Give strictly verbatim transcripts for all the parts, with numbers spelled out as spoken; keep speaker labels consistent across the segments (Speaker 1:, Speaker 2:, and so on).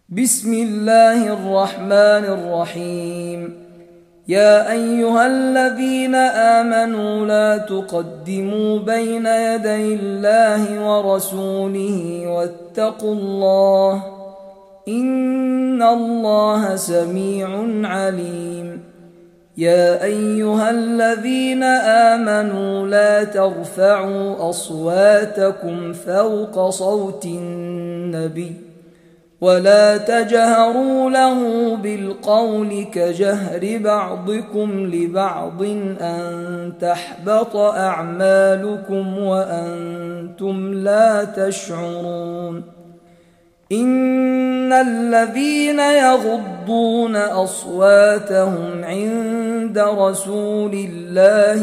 Speaker 1: بسم الله الرحمن الرحيم. يا أيها الذين آمنوا لا تقدموا بين يدي الله ورسوله واتقوا الله إن الله سميع عليم. يا أيها الذين آمنوا لا ترفعوا أصواتكم فوق صوت النبي ولا تجهروا له بالقول كجهر بعضكم لبعض أن تحبط أعمالكم وأنتم لا تشعرون. إن الذين يغضون أصواتهم عند رسول الله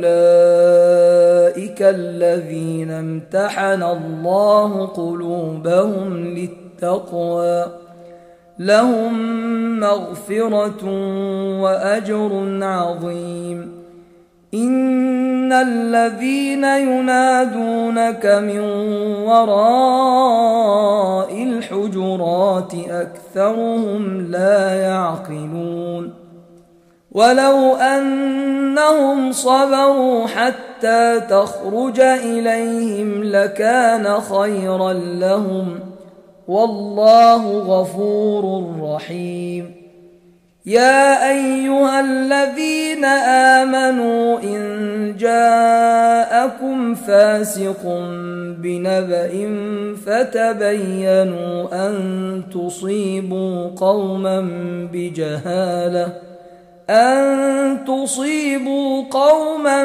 Speaker 1: أولئك الذين امتحن الله قلوبهم للتقوى التقوى لهم مغفرة وأجر عظيم. إن الذين ينادونك من وراء الحجرات أكثرهم لا يعقلون. ولو أنهم صبروا حتى تخرج إليهم لكان خيرا لهم والله غفور رحيم. يا أيها الذين آمنوا إن جاءكم فاسق بنبأ فتبينوا أن تصيبوا قوما بجهالة أن تصيبوا قوما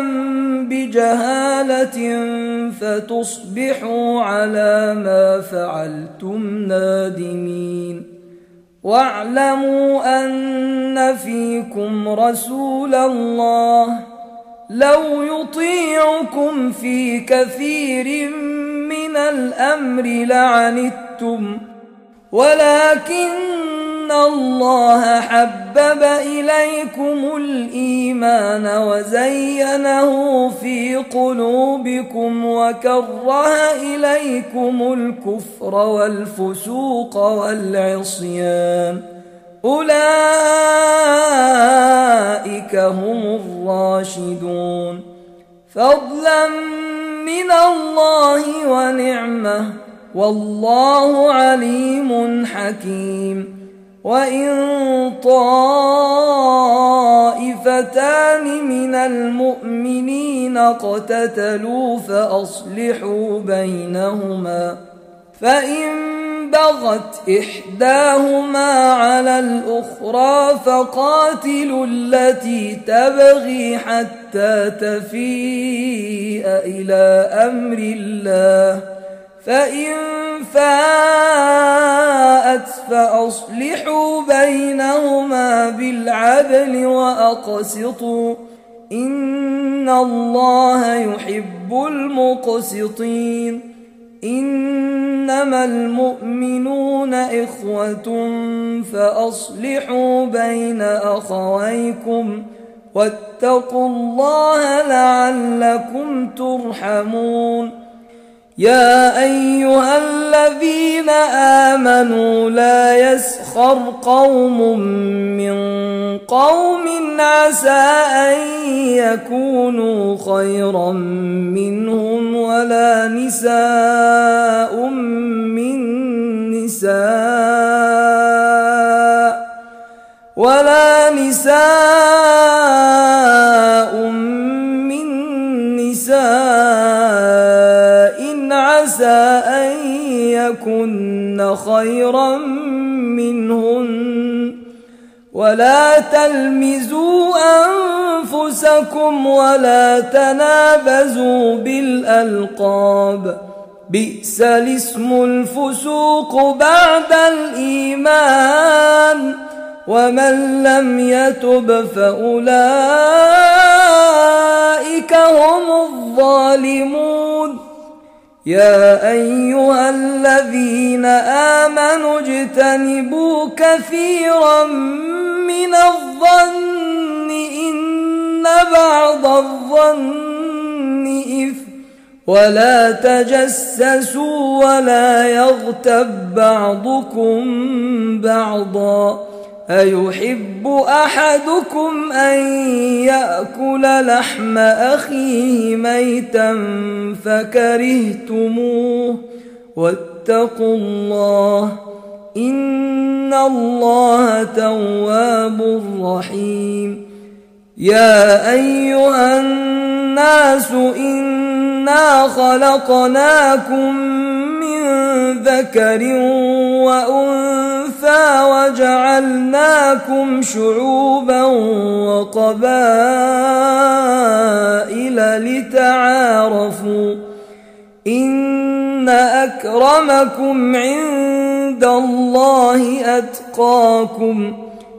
Speaker 1: بجهالة فتصبحوا على ما فعلتم نادمين. واعلموا أن فيكم رسول الله لو يطيعكم في كثير من الأمر لعنتم ولكن الله حبب إليكم الإيمان وزينه في قلوبكم وكره إليكم الكفر والفسوق والعصيان أولئك هم الراشدون فضلا من الله ونعمة والله عليم حكيم. وإن طائفتان من المؤمنين اقتتلوا فأصلحوا بينهما فإن بغت إحداهما على الأخرى فقاتلوا التي تبغي حتى تفيء إلى أمر الله فإن فاءت فأصلحوا بينهما بالعدل وأقسطوا إن الله يحب المقسطين. إنما المؤمنون إخوة فأصلحوا بين أخويكم واتقوا الله لعلكم ترحمون. يا أيها الذين آمنوا لا يسخر قوم من قوم عسى أن يكونوا خيرا منهم ولا نساء من نساء ولا نساء من نساء عسى أن يكن خيرا منهن ولا تلمزوا أنفسكم ولا تنابزوا بالألقاب بئس الاسم الفسوق بعد الإيمان ومن لم يتب فأولئك هم الظالمون. يا أيها الذين آمنوا اجتنبوا كثيرا من الظن إن بعض الظن إثم ولا تجسسوا ولا يغتب بعضكم بعضا أيحب أحدكم أن يأكل لحم أخيه ميتا فكرهتموه واتقوا الله إن الله تواب رحيم يا أيها الناس إنا خلقناكم من ذكر وأنثى وجعلناكم شعوبا وقبائل لتعارفوا إن أكرمكم عند الله أتقاكم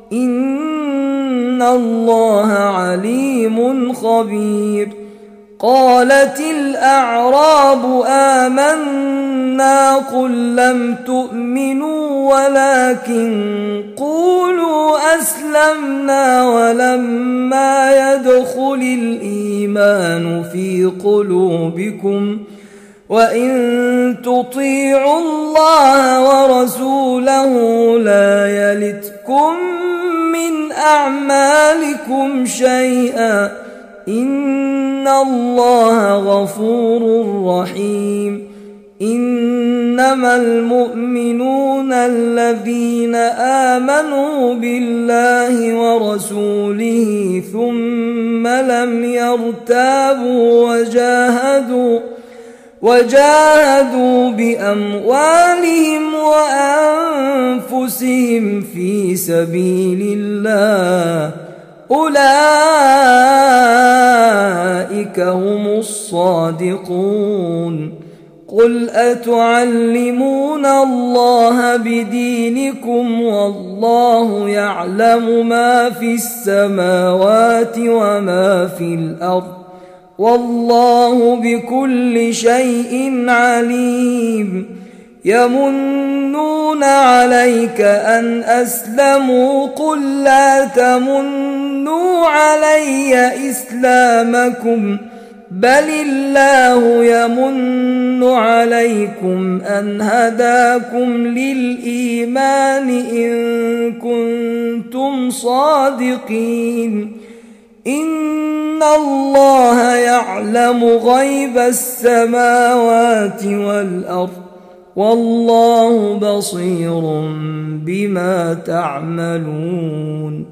Speaker 1: إن الله عليم خبير قالت الأعراب آمنا قل لم تؤمنوا ولكن قولوا أسلمنا ولما يدخل الإيمان في قلوبكم وإن تطيعوا الله ورسوله لا يلتكم من أعمالكم شيئا إن الله غفور رحيم إنما المؤمنون الذين آمنوا بالله ورسوله ثم لم يرتابوا وجاهدوا وجاهدوا بأموالهم وأنفسهم في سبيل الله أولئك هم الصادقون قل أتعلمون الله بدينكم والله يعلم ما في السماوات وما في الأرض والله بكل شيء عليم يمنون عليك أن أسلموا قل لا تمنوا علي إسلامكم بل الله يمن عليكم أن هداكم للإيمان إن كنتم صادقين إن الله يعلم غيب السماوات والأرض والله بصير بما تعملون